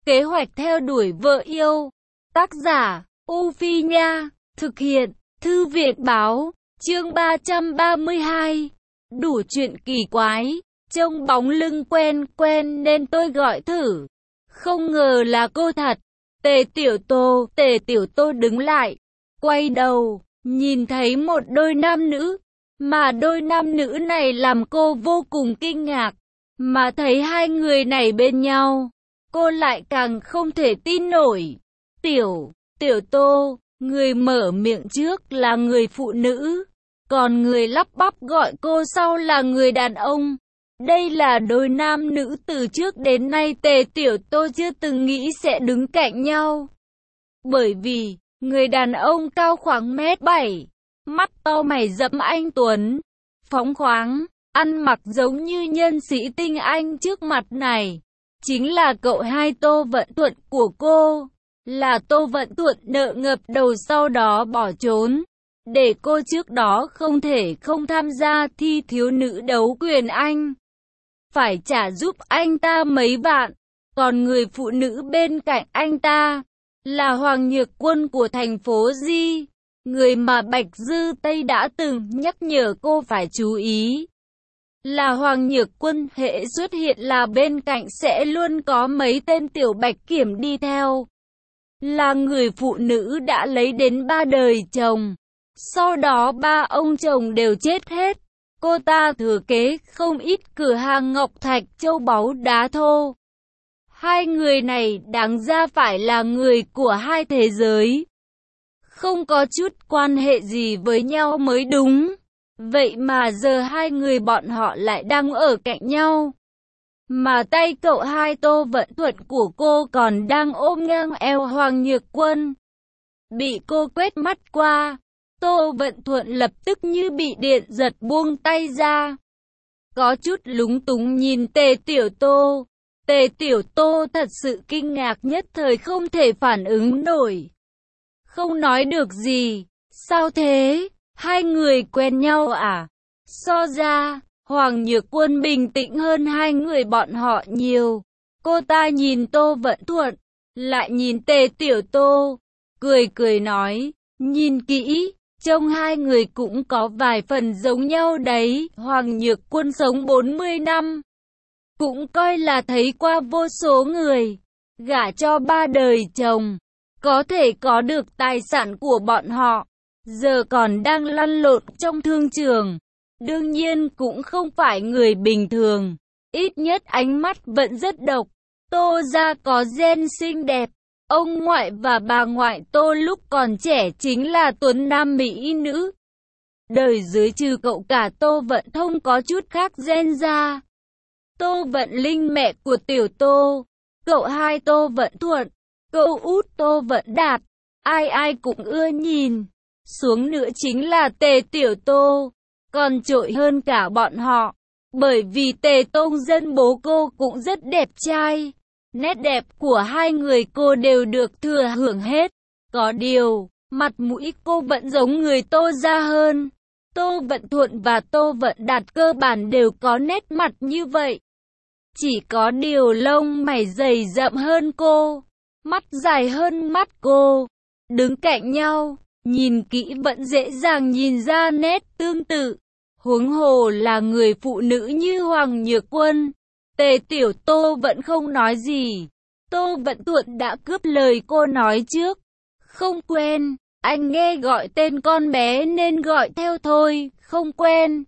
Kế hoạch theo đuổi vợ yêu. Tác giả, U Phi Nha. Thực hiện, Thư viện Báo. Chương 332. Đủ chuyện kỳ quái. Trông bóng lưng quen quen nên tôi gọi thử. Không ngờ là cô thật. Tề Tiểu Tô đứng lại. Quay đầu, nhìn thấy một đôi nam nữ. Mà đôi nam nữ này làm cô vô cùng kinh ngạc. Mà thấy hai người này bên nhau, cô lại càng không thể tin nổi. Tiểu Tô, người mở miệng trước là người phụ nữ, còn người lắp bắp gọi cô sau là người đàn ông. Đây là đôi nam nữ từ trước đến nay Tề Tiểu Tô chưa từng nghĩ sẽ đứng cạnh nhau. Bởi vì, người đàn ông cao khoảng 1m7, mắt to mày rậm anh tuấn, phóng khoáng, ăn mặc giống như nhân sĩ tinh anh trước mặt này. Chính là cậu hai Tô Vận Thuận của cô. Là Tô Vận Thuận nợ ngập đầu sau đó bỏ trốn. Để cô trước đó không thể không tham gia thi thiếu nữ đấu quyền Anh. Phải trả giúp anh ta mấy vạn. Còn người phụ nữ bên cạnh anh ta là Hoàng Nhược Quân của thành phố Di. Người mà Bạch Dư Tây đã từng nhắc nhở cô phải chú ý. Là Hoàng Nhược Quân hễ xuất hiện là bên cạnh sẽ luôn có mấy tên tiểu bạch kiểm đi theo. Là người phụ nữ đã lấy đến 3 đời chồng. Sau đó 3 ông chồng đều chết hết. Cô ta thừa kế không ít cửa hàng ngọc thạch châu báu đá thô. Hai người này đáng ra phải là người của hai thế giới. Không có chút quan hệ gì với nhau mới đúng. Vậy mà giờ hai người bọn họ lại đang ở cạnh nhau. Mà tay cậu hai Tô Vận Thuận của cô còn đang ôm ngang eo Hoàng Nhược Quân. Bị cô quét mắt qua, Tô Vận Thuận lập tức như bị điện giật buông tay ra. Có chút lúng túng nhìn Tề Tiểu Tô. Tề Tiểu Tô thật sự kinh ngạc nhất thời không thể phản ứng nổi. Không nói được gì. Sao thế? Hai người quen nhau à? So ra, Hoàng Nhược Quân bình tĩnh hơn hai người bọn họ nhiều. Cô ta nhìn Tô Vận Thuận, lại nhìn Tề Tiểu Tô, cười nói, nhìn kỹ, trông hai người cũng có vài phần giống nhau đấy. Hoàng Nhược Quân sống 40 năm, cũng coi là thấy qua vô số người, gả cho 3 đời chồng, có thể có được tài sản của bọn họ. Giờ còn đang lăn lộn trong thương trường. Đương nhiên cũng không phải người bình thường. Ít nhất ánh mắt vẫn rất độc. Tô gia có gen xinh đẹp. Ông ngoại và bà ngoại Tô lúc còn trẻ chính là tuấn nam mỹ nữ. Đời dưới trừ cậu cả Tô Vận Thông có chút khác gen ra. Tô Vận Linh mẹ của Tiểu Tô. Cậu hai Tô Vận Thuận. Cậu út Tô Vận Đạt. Ai cũng ưa nhìn. Xuống nữa chính là Tề Tiểu Tô, còn trội hơn cả bọn họ, bởi vì Tề Tông Dân bố cô cũng rất đẹp trai. Nét đẹp của hai người cô đều được thừa hưởng hết. Có điều, mặt mũi cô vẫn giống người Tô gia hơn. Tô Vận Thuận và Tô Vận Đạt cơ bản đều có nét mặt như vậy. Chỉ có điều lông mày dày rậm hơn cô, mắt dài hơn mắt cô. Đứng cạnh nhau, nhìn kỹ vẫn dễ dàng nhìn ra nét tương tự. Huống hồ là người phụ nữ như Hoàng Nhược Quân. Tề Tiểu Tô vẫn không nói gì. Tô Vận Thuận đã cướp lời cô nói trước. Không quen, anh nghe gọi tên con bé nên gọi theo thôi, không quen.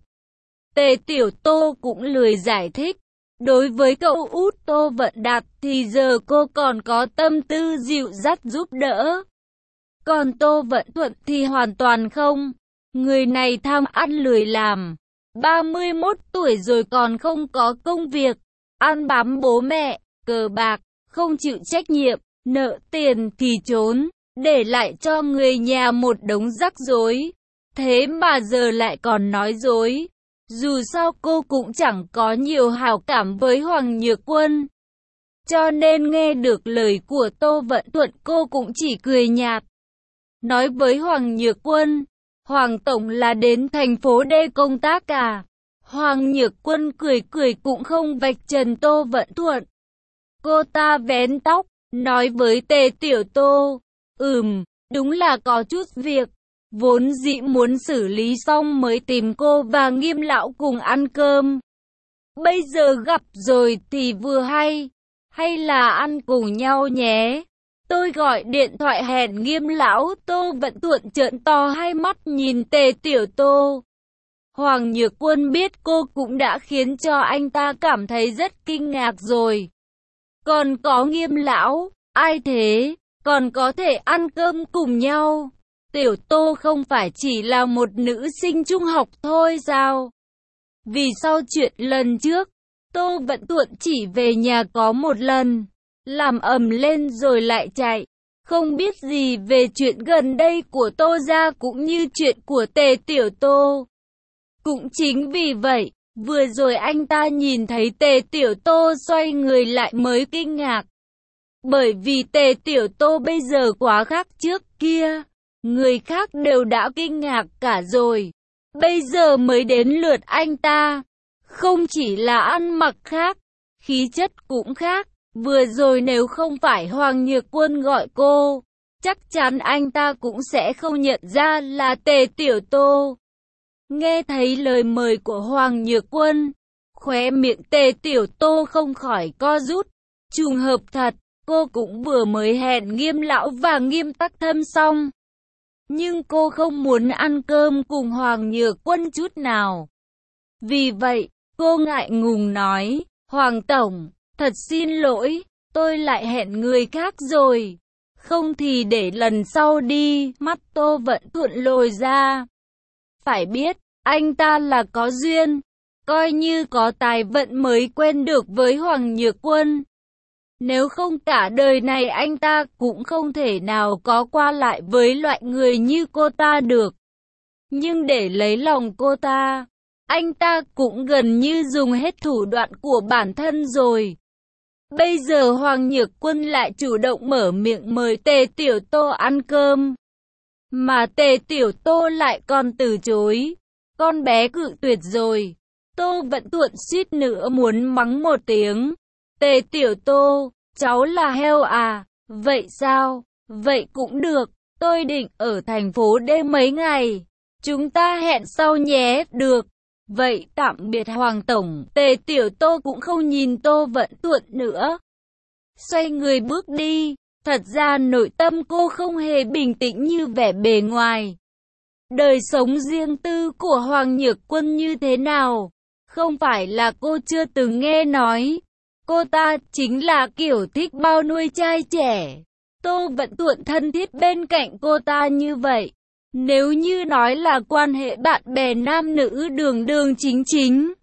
Tề Tiểu Tô cũng lười giải thích. Đối với cậu út Tô Vận Đạt thì giờ cô còn có tâm tư dịu dắt giúp đỡ. Còn Tô Vận Thuận thì hoàn toàn không. Người này tham ăn lười làm. 31 tuổi rồi còn không có công việc. Ăn bám bố mẹ, cờ bạc, không chịu trách nhiệm, nợ tiền thì trốn. Để lại cho người nhà một đống rắc rối. Thế mà giờ lại còn nói dối. Dù sao cô cũng chẳng có nhiều hảo cảm với Hoàng Nhược Quân. Cho nên nghe được lời của Tô Vận Thuận cô cũng chỉ cười nhạt. Nói với Hoàng Nhược Quân, Hoàng Tổng là đến thành phố D công tác à? Hoàng Nhược Quân cười cũng không vạch trần Tô Vận Thuận. Cô ta vén tóc, nói với Tề Tiểu Tô, đúng là có chút việc, vốn dĩ muốn xử lý xong mới tìm cô và Nghiêm lão cùng ăn cơm. Bây giờ gặp rồi thì vừa hay là ăn cùng nhau nhé. Tôi gọi điện thoại hẹn Nghiêm lão. Tô Vận Tuận trợn to hai mắt nhìn Tề Tiểu Tô. Hoàng Nhược Quân biết cô cũng đã khiến cho anh ta cảm thấy rất kinh ngạc rồi. Còn có Nghiêm lão, ai thế, còn có thể ăn cơm cùng nhau. Tiểu Tô không phải chỉ là một nữ sinh trung học thôi sao? Vì sau chuyện lần trước, Tô Vận Tuận chỉ về nhà có một lần, làm ầm lên rồi lại chạy. Không biết gì về chuyện gần đây của Tô gia cũng như chuyện của Tề Tiểu Tô. Cũng chính vì vậy, vừa rồi anh ta nhìn thấy Tề Tiểu Tô xoay người lại mới kinh ngạc. Bởi vì Tề Tiểu Tô bây giờ quá khác trước kia, người khác đều đã kinh ngạc cả rồi. Bây giờ mới đến lượt anh ta. Không chỉ là ăn mặc khác, khí chất cũng khác. Vừa rồi nếu không phải Hoàng Nhược Quân gọi cô, chắc chắn anh ta cũng sẽ không nhận ra là Tề Tiểu Tô. Nghe thấy lời mời của Hoàng Nhược Quân, khóe miệng Tề Tiểu Tô không khỏi co rút. Trùng hợp thật, cô cũng vừa mới hẹn Nghiêm lão và Nghiêm Tắc Thâm xong. Nhưng cô không muốn ăn cơm cùng Hoàng Nhược Quân chút nào. Vì vậy, cô ngại ngùng nói, Hoàng Tổng, thật xin lỗi, tôi lại hẹn người khác rồi. Không thì để lần sau đi. Mắt Tô Vận Thuận lồi ra. Phải biết, anh ta là có duyên, coi như có tài vận mới quen được với Hoàng Nhược Quân. Nếu không cả đời này anh ta cũng không thể nào có qua lại với loại người như cô ta được. Nhưng để lấy lòng cô ta, anh ta cũng gần như dùng hết thủ đoạn của bản thân rồi. Bây giờ Hoàng Nhược Quân lại chủ động mở miệng mời Tề Tiểu Tô ăn cơm. Mà Tề Tiểu Tô lại còn từ chối. Con bé cự tuyệt rồi. Tô Vận Tuận suýt nữa muốn mắng một tiếng. Tề Tiểu Tô, cháu là heo à? Vậy sao? Vậy cũng được. Tôi định ở thành phố D mấy ngày. Chúng ta hẹn sau nhé. Được. Vậy tạm biệt Hoàng Tổng. Tề Tiểu Tô cũng không nhìn Tô Vận Tuận nữa. Xoay người bước đi. Thật ra nội tâm cô không hề bình tĩnh như vẻ bề ngoài. Đời sống riêng tư của Hoàng Nhược Quân như thế nào? Không phải là cô chưa từng nghe nói. Cô ta chính là kiểu thích bao nuôi trai trẻ. Tô Vận Tuận thân thiết bên cạnh cô ta như vậy. Nếu như nói là quan hệ bạn bè nam nữ đường đường chính chính.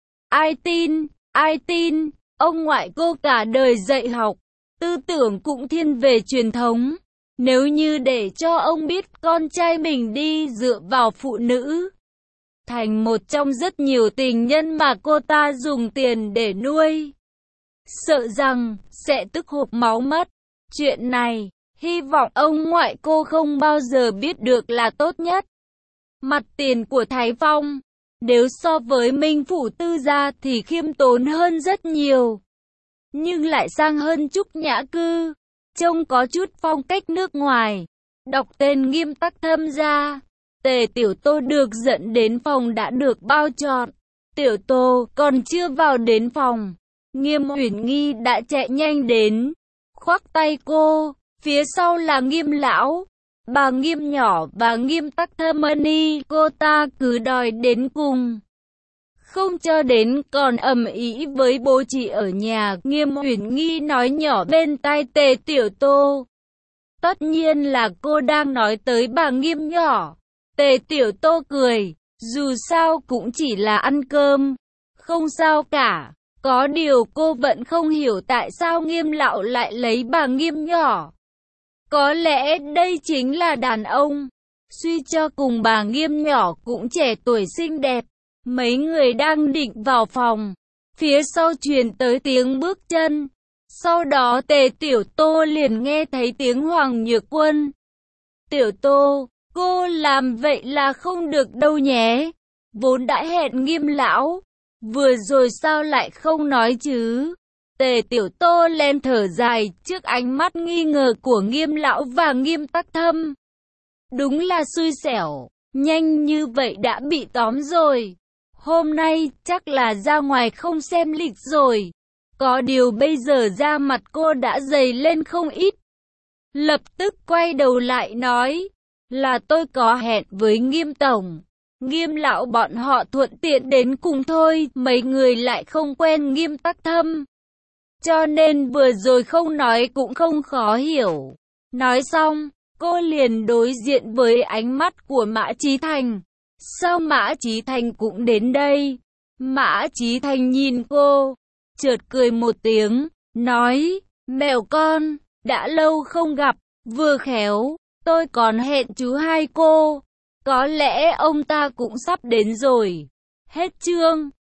Ai tin, ông ngoại cô cả đời dạy học, tư tưởng cũng thiên về truyền thống. Nếu như để cho ông biết con trai mình đi dựa vào phụ nữ, thành một trong rất nhiều tình nhân mà cô ta dùng tiền để nuôi, sợ rằng sẽ tức hộc máu mất. Chuyện này, hy vọng ông ngoại cô không bao giờ biết được là tốt nhất. Mặt tiền của Thái Phong, nếu so với Minh Phủ Tư gia thì khiêm tốn hơn rất nhiều, nhưng lại sang hơn Trúc Nhã Cư, trông có chút phong cách nước ngoài. Đọc tên Nghiêm Tắc Thâm ra, Tề Tiểu Tô được dẫn đến phòng đã được bao trọn. Tiểu Tô còn chưa vào đến phòng, Nghiêm Uyển Nghi đã chạy nhanh đến, khoác tay cô. Phía sau là Nghiêm lão, bà Nghiêm nhỏ và Nghiêm Tắc Thâm Mani. Cô ta cứ đòi đến cùng, không cho đến còn ầm ĩ với bố chị ở nhà. Nghiêm Uyển Nghi nói nhỏ bên tai Tề Tiểu Tô. Tất nhiên là cô đang nói tới bà Nghiêm nhỏ. Tề Tiểu Tô cười, dù sao cũng chỉ là ăn cơm, không sao cả. Có điều cô vẫn không hiểu tại sao Nghiêm lão lại lấy bà Nghiêm nhỏ. Có lẽ đây chính là đàn ông. Suy cho cùng bà Nghiêm nhỏ cũng trẻ tuổi xinh đẹp. Mấy người đang định vào phòng, phía sau truyền tới tiếng bước chân. Sau đó Tề Tiểu Tô liền nghe thấy tiếng Hoàng Nhược Quân. Tiểu Tô, cô làm vậy là không được đâu nhé. Vốn đã hẹn Nghiêm lão, vừa rồi sao lại không nói chứ? Tề Tiểu Tô len thở dài trước ánh mắt nghi ngờ của Nghiêm lão và Nghiêm Tắc Thâm. Đúng là xui xẻo, nhanh như vậy đã bị tóm rồi. Hôm nay chắc là ra ngoài không xem lịch rồi. Có điều bây giờ da mặt cô đã dày lên không ít. Lập tức quay đầu lại nói, là tôi có hẹn với Nghiêm tổng. Nghiêm lão bọn họ thuận tiện đến cùng thôi, mấy người lại không quen Nghiêm Tắc Thâm. Cho nên vừa rồi không nói cũng không khó hiểu. Nói xong, cô liền đối diện với ánh mắt của Mã Chí Thành. Sao Mã Chí Thành cũng đến đây? Mã Chí Thành nhìn cô, chợt cười một tiếng, nói, mèo con, đã lâu không gặp, vừa khéo, tôi còn hẹn chú hai cô. Có lẽ ông ta cũng sắp đến rồi. Hết chương.